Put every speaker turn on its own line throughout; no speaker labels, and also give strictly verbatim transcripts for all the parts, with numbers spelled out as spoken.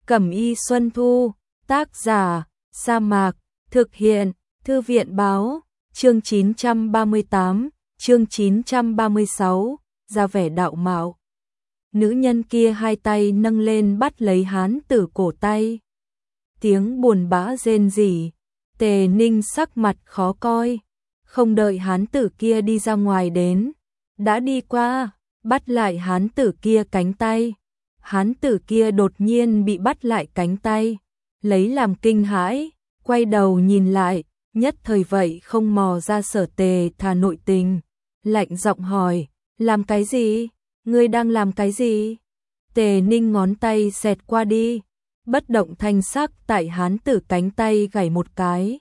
Cẩm y Xuân Thu, tác giả, Sa Mạc, thực hiện, Thư viện báo, chương chín trăm ba mươi tám, chương chín trăm ba mươi sáu, ra vẻ đạo mạo. Nữ nhân kia hai tay nâng lên bắt lấy hán tử cổ tay. Tiếng buồn bã rên rỉ, Tề Ninh sắc mặt khó coi, không đợi hán tử kia đi ra ngoài đến, đã đi qua, bắt lại hán tử kia cánh tay. Hán tử kia đột nhiên bị bắt lại cánh tay, lấy làm kinh hãi, quay đầu nhìn lại, nhất thời vậy không mò ra Sở Tề thà nội tình, lạnh giọng hỏi, làm cái gì? Ngươi đang làm cái gì? Tề Ninh ngón tay xẹt qua đi, bất động thanh sắc tại hán tử cánh tay gảy một cái.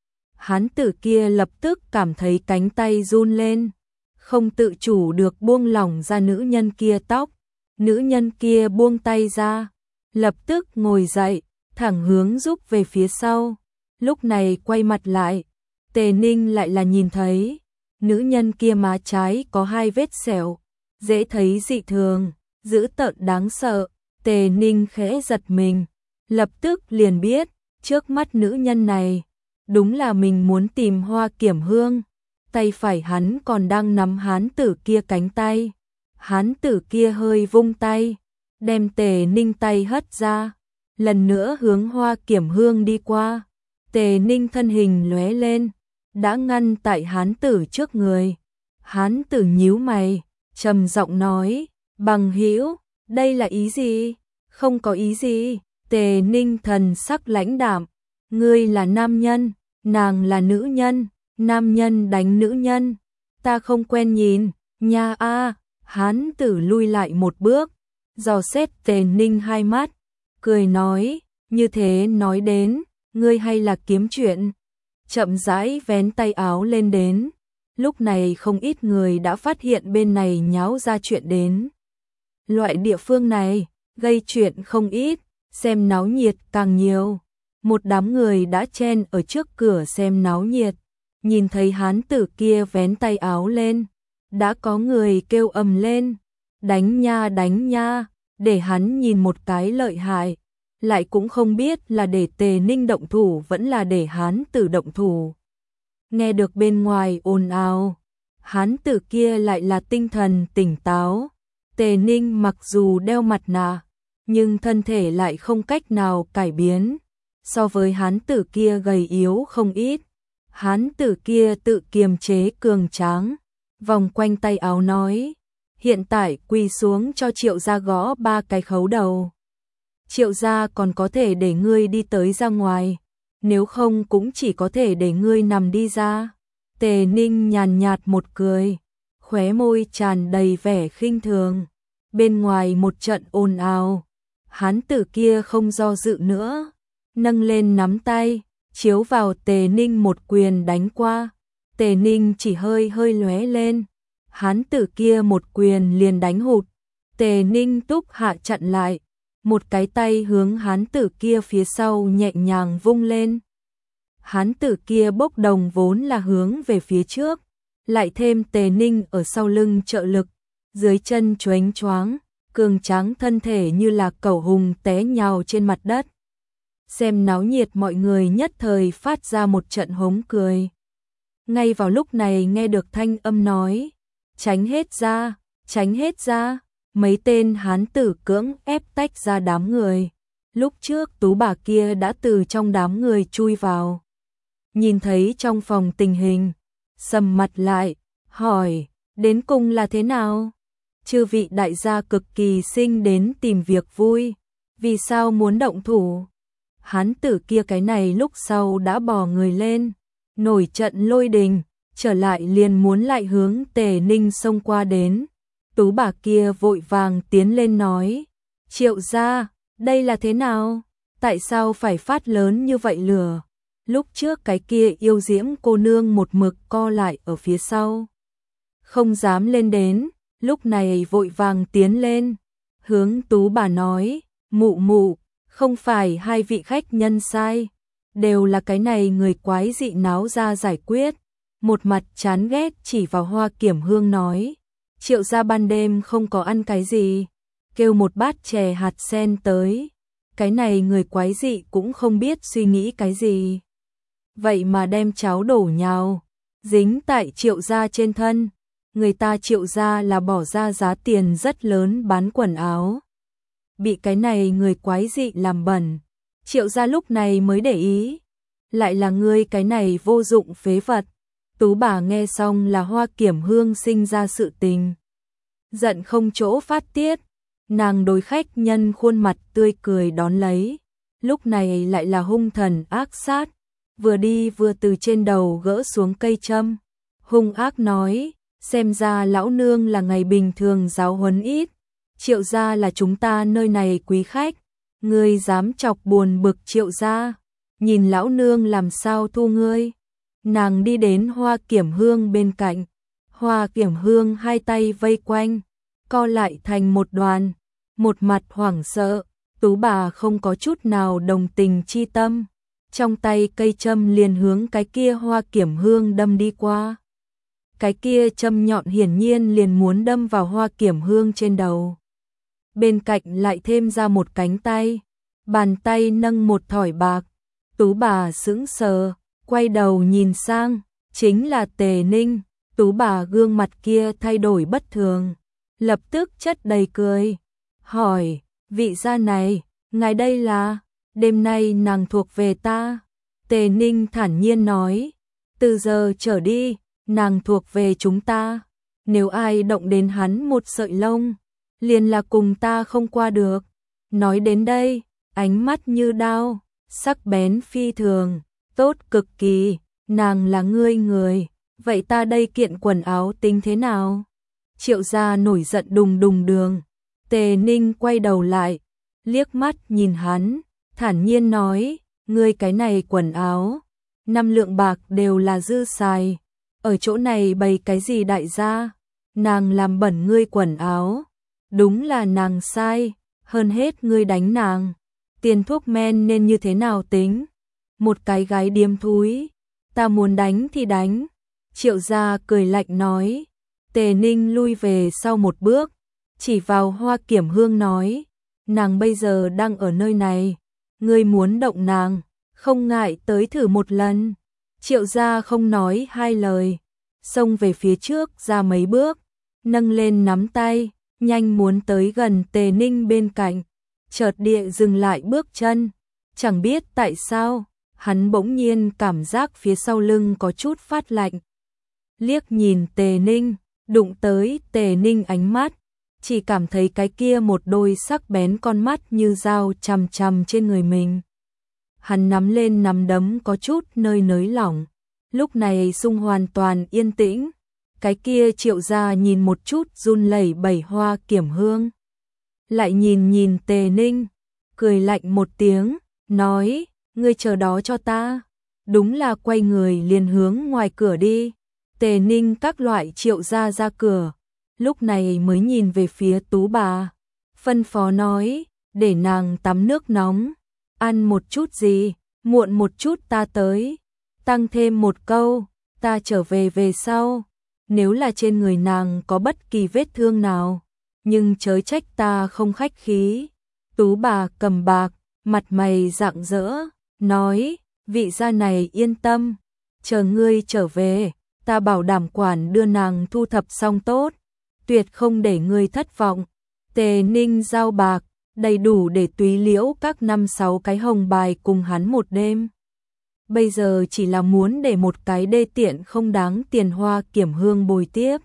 Hán tử kia lập tức cảm thấy cánh tay run lên, không tự chủ được buông lỏng ra nữ nhân kia tóc. Nữ nhân kia buông tay ra, lập tức ngồi dậy, thẳng hướng rúc về phía sau. Lúc này quay mặt lại, Tề Ninh lại là nhìn thấy, nữ nhân kia má trái có hai vết sẹo, dễ thấy dị thường, dữ tợn đáng sợ. Tề Ninh khẽ giật mình, lập tức liền biết, trước mắt nữ nhân này, đúng là mình muốn tìm Hoa Kiểm Hương. Tay phải hắn còn đang nắm hán tử kia cánh tay. Hán tử kia hơi vung tay, đem Tề Ninh tay hất ra, lần nữa hướng Hoa Kiểm Hương đi qua. Tề Ninh thân hình lóe lên, đã ngăn tại hán tử trước người. Hán tử nhíu mày, trầm giọng nói, bằng hữu, đây là ý gì? Không có ý gì. Tề Ninh thần sắc lãnh đạm, ngươi là nam nhân, nàng là nữ nhân, nam nhân đánh nữ nhân, ta không quen nhìn, nha a. Hán tử lui lại một bước, dò xét Tề Ninh hai mắt, cười nói, như thế nói đến, ngươi hay là kiếm chuyện. Chậm rãi vén tay áo lên đến, lúc này không ít người đã phát hiện bên này nháo ra chuyện đến. Loại địa phương này, gây chuyện không ít, xem náo nhiệt càng nhiều. Một đám người đã chen ở trước cửa xem náo nhiệt, nhìn thấy hán tử kia vén tay áo lên. Đã có người kêu ầm lên, đánh nha đánh nha, để hắn nhìn một cái lợi hại, lại cũng không biết là để Tề Ninh động thủ vẫn là để hán tử động thủ. Nghe được bên ngoài ồn ào, hán tử kia lại là tinh thần tỉnh táo. Tề Ninh mặc dù đeo mặt nạ, nhưng thân thể lại không cách nào cải biến, so với hán tử kia gầy yếu không ít. Hán tử kia tự kiềm chế cường tráng, vòng quanh tay áo nói, hiện tại quỳ xuống cho Triệu gia gõ ba cái khấu đầu. Triệu gia còn có thể để ngươi đi tới ra ngoài, nếu không cũng chỉ có thể để ngươi nằm đi ra. Tề Ninh nhàn nhạt một cười, khóe môi tràn đầy vẻ khinh thường. Bên ngoài một trận ồn ào, hán tử kia không do dự nữa, nâng lên nắm tay, chiếu vào Tề Ninh một quyền đánh qua. Tề Ninh chỉ hơi hơi lóe lên, hán tử kia một quyền liền đánh hụt. Tề Ninh túc hạ chặn lại, một cái tay hướng hán tử kia phía sau nhẹ nhàng vung lên. Hán tử kia bốc đồng vốn là hướng về phía trước, lại thêm Tề Ninh ở sau lưng trợ lực, dưới chân choáng choáng, cường tráng thân thể như là cẩu hùng té nhào trên mặt đất. Xem náo nhiệt mọi người nhất thời phát ra một trận hống cười. Ngay vào lúc này nghe được thanh âm nói, tránh hết ra, tránh hết ra, mấy tên hán tử cưỡng ép tách ra đám người. Lúc trước tú bà kia đã từ trong đám người chui vào. Nhìn thấy trong phòng tình hình, sầm mặt lại, hỏi, đến cùng là thế nào? Chư vị đại gia cực kỳ sinh đến tìm việc vui, vì sao muốn động thủ? Hán tử kia cái này lúc sau đã bò người lên, nổi trận lôi đình, trở lại liền muốn lại hướng Tề Ninh xông qua đến. Tú bà kia vội vàng tiến lên nói, Triệu gia, đây là thế nào? Tại sao phải phát lớn như vậy lửa? Lúc trước cái kia yêu diễm cô nương một mực co lại ở phía sau, không dám lên đến, lúc này vội vàng tiến lên, hướng tú bà nói, mụ mụ, không phải hai vị khách nhân sai, đều là cái này người quái dị náo ra giải quyết. Một mặt chán ghét chỉ vào Hoa Kiểm Hương nói, Triệu gia ban đêm không có ăn cái gì, kêu một bát chè hạt sen tới. cái này người quái dị cũng không biết suy nghĩ cái gì. Vậy mà đem cháo đổ nhào, dính tại Triệu gia trên thân. Người ta Triệu gia là bỏ ra giá tiền rất lớn bán quần áo. Bị cái này người quái dị làm bẩn, Triệu gia lúc này mới để ý. Lại là ngươi cái này vô dụng phế vật. Tú bà nghe xong là Hoa Kiểm Hương sinh ra sự tình. Giận không chỗ phát tiết, nàng đối khách nhân khuôn mặt tươi cười đón lấy. Lúc này lại là hung thần ác sát, vừa đi vừa từ trên đầu gỡ xuống cây châm. Hung ác nói, xem ra lão nương là ngày bình thường giáo huấn ít. Triệu gia là chúng ta nơi này quý khách, ngươi dám chọc buồn bực Triệu gia, nhìn lão nương làm sao thu ngươi. Nàng đi đến Hoa Kiểm Hương bên cạnh, Hoa Kiểm Hương hai tay vây quanh, co lại thành một đoàn, một mặt hoảng sợ. Tú bà không có chút nào đồng tình chi tâm, trong tay cây châm liền hướng cái kia Hoa Kiểm Hương đâm đi qua. Cái kia châm nhọn hiển nhiên liền muốn đâm vào Hoa Kiểm Hương trên đầu. Bên cạnh lại thêm ra một cánh tay, bàn tay nâng một thỏi bạc. Tú bà sững sờ, quay đầu nhìn sang, chính là Tề Ninh. Tú bà gương mặt kia thay đổi bất thường, lập tức chất đầy cười, hỏi, vị gia này, ngài đây là, đêm nay nàng thuộc về ta. Tề Ninh thản nhiên nói, từ giờ trở đi, nàng thuộc về chúng ta, nếu ai động đến hắn một sợi lông, liền là cùng ta không qua được. Nói đến đây, ánh mắt như đao, sắc bén phi thường, tốt cực kỳ, nàng là ngươi người, vậy ta đây kiện quần áo tính thế nào? Triệu gia nổi giận đùng đùng đường. Tề Ninh quay đầu lại, liếc mắt nhìn hắn, thản nhiên nói, ngươi cái này quần áo, năm lượng bạc đều là dư xài, ở chỗ này bày cái gì đại gia, nàng làm bẩn ngươi quần áo, đúng là nàng sai, hơn hết ngươi đánh nàng, tiền thuốc men nên như thế nào tính, một cái gái điếm thúi, ta muốn đánh thì đánh. Triệu gia cười lạnh nói. Tề Ninh lui về sau một bước, chỉ vào Hoa Kiểm Hương nói, nàng bây giờ đang ở nơi này, ngươi muốn động nàng, không ngại tới thử một lần. Triệu gia không nói hai lời, xông về phía trước ra mấy bước, nâng lên nắm tay, nhanh muốn tới gần Tề Ninh bên cạnh, chợt địa dừng lại bước chân, chẳng biết tại sao, hắn bỗng nhiên cảm giác phía sau lưng có chút phát lạnh. Liếc nhìn Tề Ninh, đụng tới Tề Ninh ánh mắt, chỉ cảm thấy cái kia một đôi sắc bén con mắt như dao chằm chằm trên người mình. Hắn nắm lên nắm đấm có chút nơi nới lỏng, lúc này xung hoàn toàn yên tĩnh. Cái kia Triệu gia nhìn một chút run lẩy bẩy Hoa Kiểm Hương, lại nhìn nhìn Tề Ninh, cười lạnh một tiếng, nói, ngươi chờ đó cho ta. Đúng là quay người liền hướng ngoài cửa đi. Tề Ninh các loại Triệu gia ra cửa, lúc này mới nhìn về phía Tú bà, phân phó nói, để nàng tắm nước nóng, ăn một chút gì, muộn một chút ta tới, tăng thêm một câu, ta trở về về sau, nếu là trên người nàng có bất kỳ vết thương nào, nhưng chớ trách ta không khách khí. Tú bà cầm bạc, mặt mày rạng rỡ, nói, vị gia này yên tâm, chờ ngươi trở về, ta bảo đảm quản đưa nàng thu thập xong tốt, tuyệt không để ngươi thất vọng. Tề Ninh giao bạc, đầy đủ để túy liễu các năm sáu cái hồng bài cùng hắn một đêm. Bây giờ chỉ là muốn để một cái đê tiện không đáng tiền Hoa Kiểm Hương bồi tiếp.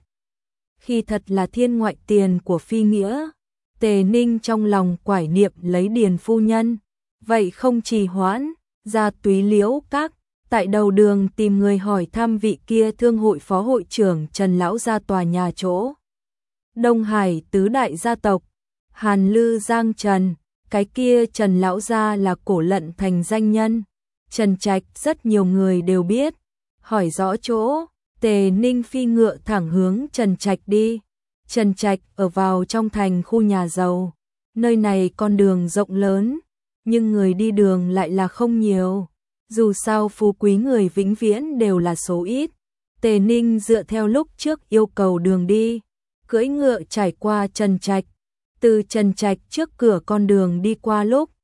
Khi thật là thiên ngoại tiền của phi nghĩa, Tề Ninh trong lòng quải niệm lấy Điền phu nhân, vậy không trì hoãn, ra túy liễu các, tại đầu đường tìm người hỏi thăm vị kia thương hội phó hội trưởng Trần Lão gia tòa nhà chỗ. Đông Hải tứ đại gia tộc, Hàn Lư Giang Trần, cái kia Trần Lão gia là cổ lận thành danh nhân. Trần Trạch rất nhiều người đều biết, hỏi rõ chỗ, Tề Ninh phi ngựa thẳng hướng Trần Trạch đi. Trần Trạch ở vào trong thành khu nhà giàu, nơi này con đường rộng lớn, nhưng người đi đường lại là không nhiều. Dù sao phú quý người vĩnh viễn đều là số ít. Tề Ninh dựa theo lúc trước yêu cầu đường đi, cưỡi ngựa trải qua Trần Trạch, từ Trần Trạch trước cửa con đường đi qua lúc,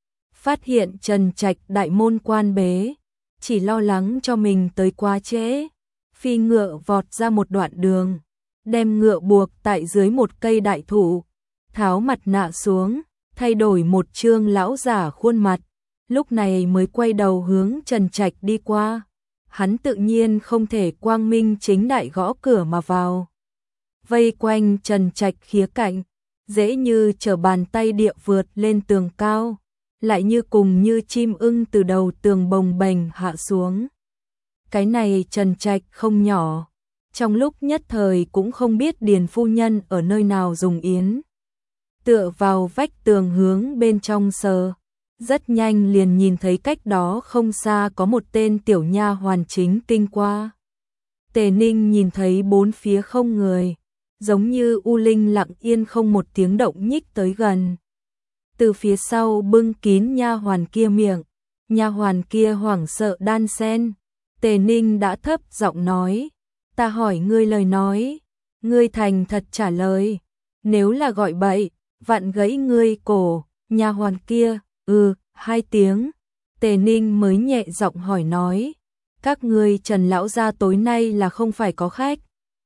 phát hiện Trần Trạch đại môn quan bế, chỉ lo lắng cho mình tới quá trễ, phi ngựa vọt ra một đoạn đường, đem ngựa buộc tại dưới một cây đại thụ, tháo mặt nạ xuống, thay đổi một trương lão giả khuôn mặt, lúc này mới quay đầu hướng Trần Trạch đi qua. Hắn tự nhiên không thể quang minh chính đại gõ cửa mà vào. Vây quanh Trần Trạch khía cạnh, dễ như trở bàn tay địa vượt lên tường cao, lại như cùng như chim ưng từ đầu tường bồng bềnh hạ xuống. Cái này Trần Trạch không nhỏ, trong lúc nhất thời cũng không biết Điền phu nhân ở nơi nào dùng yến. Tựa vào vách tường hướng bên trong sờ, rất nhanh liền nhìn thấy cách đó không xa có một tên tiểu nha hoàn chính kinh qua. Tề Ninh nhìn thấy bốn phía không người, giống như u linh lặng yên không một tiếng động nhích tới gần. Từ phía sau bưng kín nha hoàn kia miệng, nha hoàn kia hoảng sợ đan sen. Tề Ninh đã thấp giọng nói, ta hỏi ngươi lời nói, ngươi thành thật trả lời, nếu là gọi bậy, vặn gãy ngươi cổ. Nha hoàn kia, ừ, hai tiếng. Tề Ninh mới nhẹ giọng hỏi nói, các ngươi Trần lão gia tối nay là không phải có khách?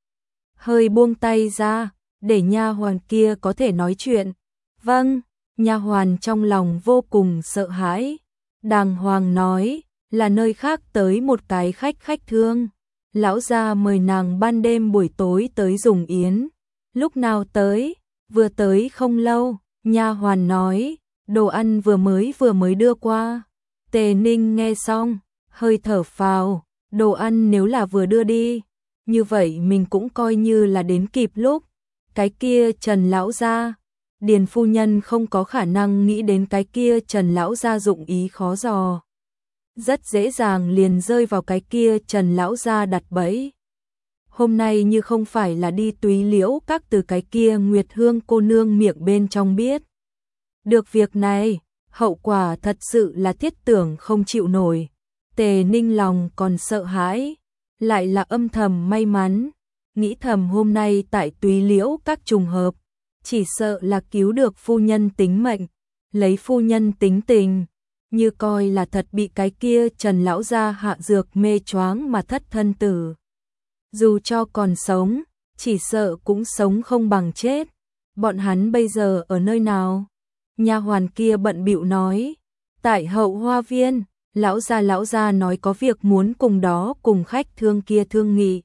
Hơi buông tay ra, để nha hoàn kia có thể nói chuyện. Vâng, nha hoàn trong lòng vô cùng sợ hãi, đàng hoàng nói, là nơi khác tới một cái khách khách thương. Lão gia mời nàng ban đêm buổi tối tới dùng yến. Lúc nào tới? Vừa tới không lâu. Nha hoàn nói, đồ ăn vừa mới vừa mới đưa qua. Tề Ninh nghe xong, hơi thở phào, đồ ăn nếu là vừa đưa đi, như vậy mình cũng coi như là đến kịp lúc. Cái kia Trần lão gia, Điền phu nhân không có khả năng nghĩ đến cái kia Trần lão gia dụng ý khó dò. Rất dễ dàng liền rơi vào cái kia Trần lão gia đặt bẫy. Hôm nay như không phải là đi túy liễu các từ cái kia Nguyệt Hương cô nương miệng bên trong biết được việc này, hậu quả thật sự là thiết tưởng không chịu nổi. Tề Ninh lòng còn sợ hãi, lại là âm thầm may mắn, nghĩ thầm hôm nay tại túy liễu các trùng hợp, chỉ sợ là cứu được phu nhân tính mệnh, lấy phu nhân tính tình, như coi là thật bị cái kia Trần lão gia hạ dược mê choáng mà thất thân tử. Dù cho còn sống, chỉ sợ cũng sống không bằng chết. Bọn hắn bây giờ ở nơi nào? Nha hoàn kia bận bịu nói, tại Hậu Hoa Viên. Lão gia lão gia nói có việc muốn cùng đó cùng khách thương kia thương nghị.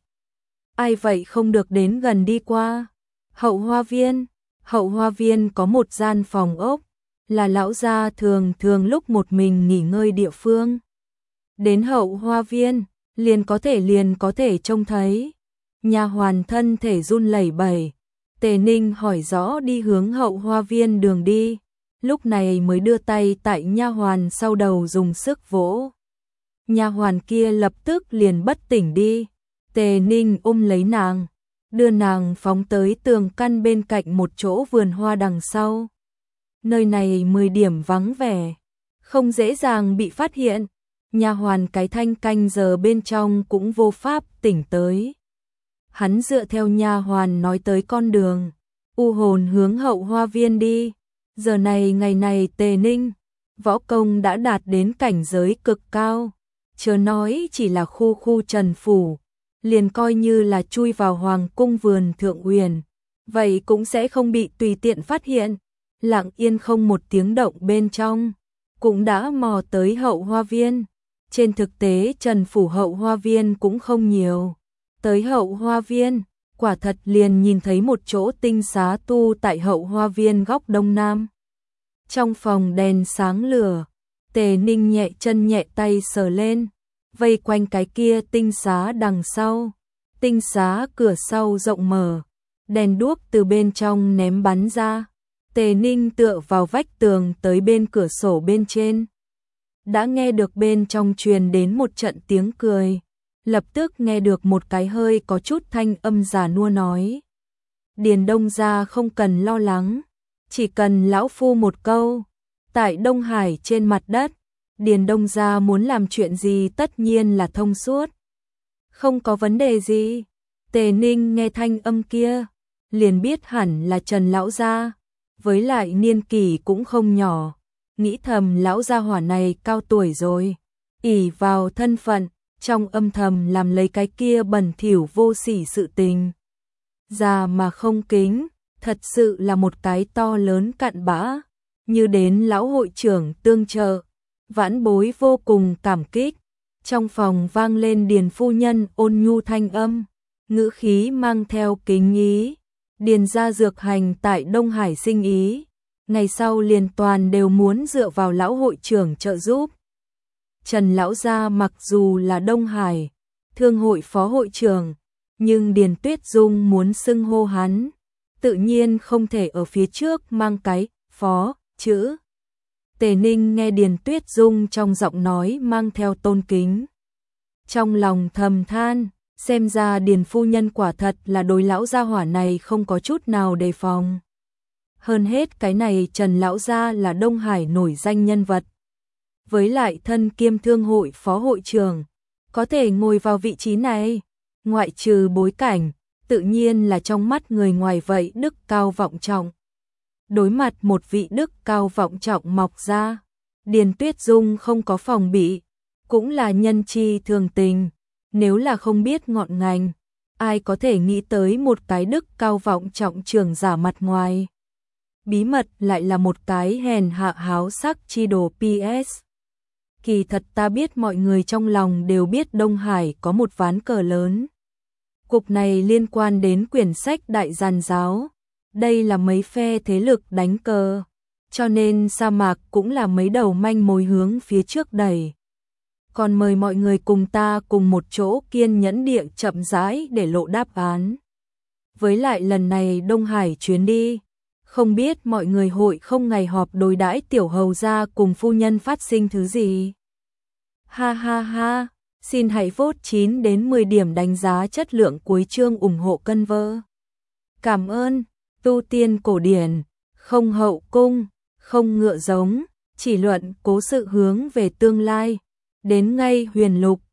Ai vậy không được đến gần đi qua? Hậu Hoa Viên. Hậu Hoa Viên có một gian phòng ốc, là lão gia thường thường lúc một mình nghỉ ngơi địa phương. Đến Hậu Hoa Viên, liền có thể liền có thể trông thấy. Nha hoàn thân thể run lẩy bẩy. Tề Ninh hỏi rõ đi hướng Hậu Hoa Viên đường đi, lúc này mới đưa tay tại nha hoàn sau đầu dùng sức vỗ. Nha hoàn kia lập tức liền bất tỉnh đi. Tề Ninh ôm lấy nàng, đưa nàng phóng tới tường căn bên cạnh một chỗ vườn hoa đằng sau. Nơi này mười điểm vắng vẻ, không dễ dàng bị phát hiện. Nha hoàn cái thanh canh giờ bên trong cũng vô pháp tỉnh tới. Hắn dựa theo nha hoàn nói tới con đường, u hồn hướng Hậu Hoa Viên đi. Giờ này ngày này Tề Ninh, võ công đã đạt đến cảnh giới cực cao, chớ nói chỉ là khu khu Trần phủ, liền coi như là chui vào hoàng cung vườn Thượng Uyển, vậy cũng sẽ không bị tùy tiện phát hiện. Lặng yên không một tiếng động bên trong, cũng đã mò tới Hậu Hoa Viên. Trên thực tế Trần phủ Hậu Hoa Viên cũng không nhiều. Tới Hậu Hoa Viên, quả thật liền nhìn thấy một chỗ tinh xá tu tại Hậu Hoa Viên góc đông nam. Trong phòng đèn sáng lửa, Tề Ninh nhẹ chân nhẹ tay sờ lên, vây quanh cái kia tinh xá đằng sau. Tinh xá cửa sau rộng mở, đèn đuốc từ bên trong ném bắn ra. Tề Ninh tựa vào vách tường tới bên cửa sổ bên trên. Đã nghe được bên trong truyền đến một trận tiếng cười, lập tức nghe được một cái hơi có chút thanh âm già nua nói. Điền Đông gia không cần lo lắng, chỉ cần lão phu một câu, tại Đông Hải trên mặt đất, Điền Đông gia muốn làm chuyện gì tất nhiên là thông suốt. Không có vấn đề gì. Tề Ninh nghe thanh âm kia, liền biết hẳn là Trần lão gia, với lại niên kỷ cũng không nhỏ, nghĩ thầm lão gia hỏa này cao tuổi rồi, ỷ vào thân phận, trong âm thầm làm lấy cái kia bẩn thỉu vô sỉ sự tình. Già mà không kính, thật sự là một cái to lớn cặn bã, như đến lão hội trưởng tương trợ, vãn bối vô cùng cảm kích. Trong phòng vang lên Điền phu nhân ôn nhu thanh âm, ngữ khí mang theo kính ý. Điền gia dược hành tại Đông Hải sinh ý, ngày sau liền toàn đều muốn dựa vào lão hội trưởng trợ giúp. Trần lão gia mặc dù là Đông Hải thương hội phó hội trưởng, nhưng Điền Tuyết Dung muốn xưng hô hắn, tự nhiên không thể ở phía trước mang cái phó chữ. Tề Ninh nghe Điền Tuyết Dung trong giọng nói mang theo tôn kính, trong lòng thầm than, xem ra Điền phu nhân quả thật là đối lão gia hỏa này không có chút nào đề phòng. Hơn hết cái này Trần lão gia là Đông Hải nổi danh nhân vật, với lại thân kiêm thương hội phó hội trưởng, có thể ngồi vào vị trí này, ngoại trừ bối cảnh, tự nhiên là trong mắt người ngoài vậy đức cao vọng trọng. Đối mặt một vị đức cao vọng trọng mọc ra, Điền Tuyết Dung không có phòng bị, cũng là nhân chi thường tình, nếu là không biết ngọn ngành, ai có thể nghĩ tới một cái đức cao vọng trọng trưởng giả mặt ngoài. Bí mật lại là một cái hèn hạ háo sắc chi đồ pê ét. Kỳ thật ta biết mọi người trong lòng đều biết Đông Hải có một ván cờ lớn. Cục này liên quan đến quyển sách Đại Giàn Giáo. Đây là mấy phe thế lực đánh cờ, cho nên sa mạc cũng là mấy đầu manh mối hướng phía trước đẩy. Còn mời mọi người cùng ta cùng một chỗ kiên nhẫn địa chậm rãi để lộ đáp án. Với lại lần này Đông Hải chuyến đi, không biết mọi người hội không ngày họp đối đãi tiểu hầu gia cùng phu nhân phát sinh thứ gì. Ha ha ha, xin hãy vote chín đến mười điểm đánh giá chất lượng cuối chương ủng hộ cân vơ. Cảm ơn. Tu tiên cổ điển, không hậu cung, không ngựa giống, chỉ luận cố sự hướng về tương lai, đến ngay huyền lục,